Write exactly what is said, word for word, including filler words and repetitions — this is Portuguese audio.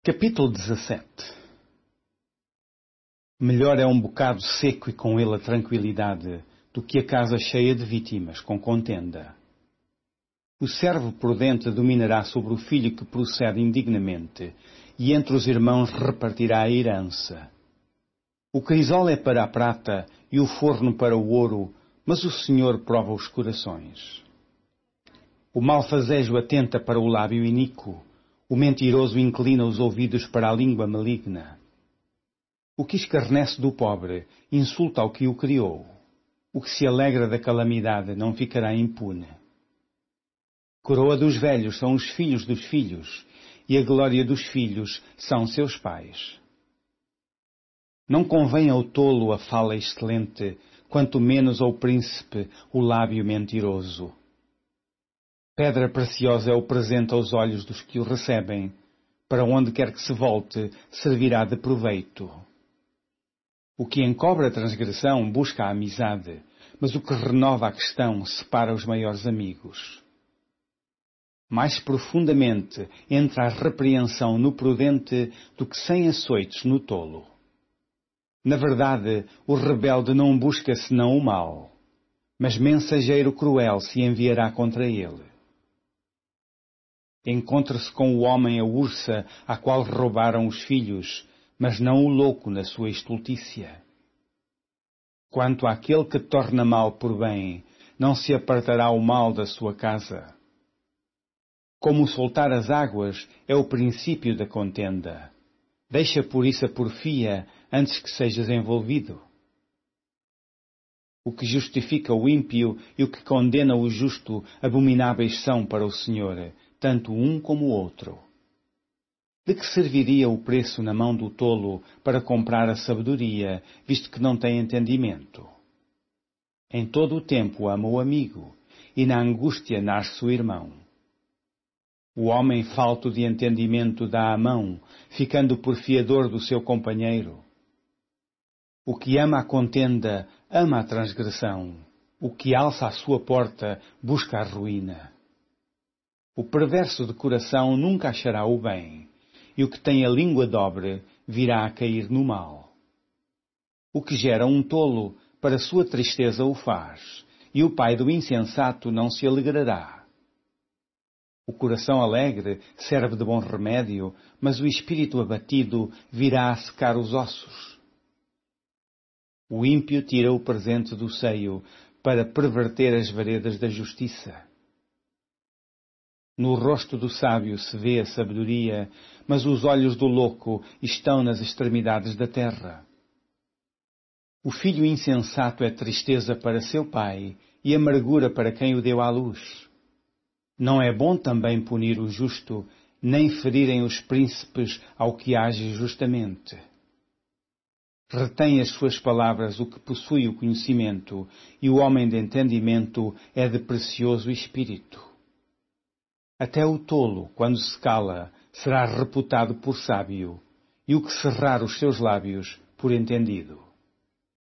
Capítulo dezassete. Melhor é um bocado seco e com ele a tranquilidade, do que a casa cheia de vítimas com contenda. O servo prudente dominará sobre o filho que procede indignamente, e entre os irmãos repartirá a herança. O crisol é para a prata e o forno para o ouro, mas o Senhor prova os corações. O malfazejo atenta para o lábio iníquo, o mentiroso inclina os ouvidos para a língua maligna. O que escarnece do pobre insulta ao que o criou. O que se alegra da calamidade não ficará impune. Coroa dos velhos são os filhos dos filhos, e a glória dos filhos são seus pais. Não convém ao tolo a fala excelente, quanto menos ao príncipe o lábio mentiroso. Pedra preciosa é o presente aos olhos dos que o recebem. Para onde quer que se volte, servirá de proveito. O que encobre a transgressão busca a amizade, mas o que renova a questão separa os maiores amigos. Mais profundamente entra a repreensão no prudente do que cem açoites no tolo. Na verdade, o rebelde não busca senão o mal, mas mensageiro cruel se enviará contra ele. Encontra-se com o homem a ursa à qual roubaram os filhos, mas não o louco na sua estultícia. Quanto àquele que torna mal por bem, não se apartará o mal da sua casa. Como soltar as águas é o princípio da contenda. Deixa por isso a porfia antes que sejas envolvido. O que justifica o ímpio e o que condena o justo abomináveis são para o Senhor, tanto um como o outro. De que serviria o preço na mão do tolo para comprar a sabedoria, visto que não tem entendimento? Em todo o tempo ama o amigo, e na angústia nasce o irmão. O homem falto de entendimento dá a mão, ficando por fiador do seu companheiro. O que ama a contenda, ama a transgressão. O que alça a sua porta, busca a ruína. O perverso de coração nunca achará o bem, e o que tem a língua dobre virá a cair no mal. O que gera um tolo, para sua tristeza o faz, e o pai do insensato não se alegrará. O coração alegre serve de bom remédio, mas o espírito abatido virá a secar os ossos. O ímpio tira o presente do seio para perverter as veredas da justiça. No rosto do sábio se vê a sabedoria, mas os olhos do louco estão nas extremidades da terra. O filho insensato é tristeza para seu pai e amargura para quem o deu à luz. Não é bom também punir o justo, nem ferirem os príncipes ao que age justamente. Retém as suas palavras o que possui o conhecimento, e o homem de entendimento é de precioso espírito. Até o tolo, quando se cala, será reputado por sábio, e o que cerrar os seus lábios, por entendido.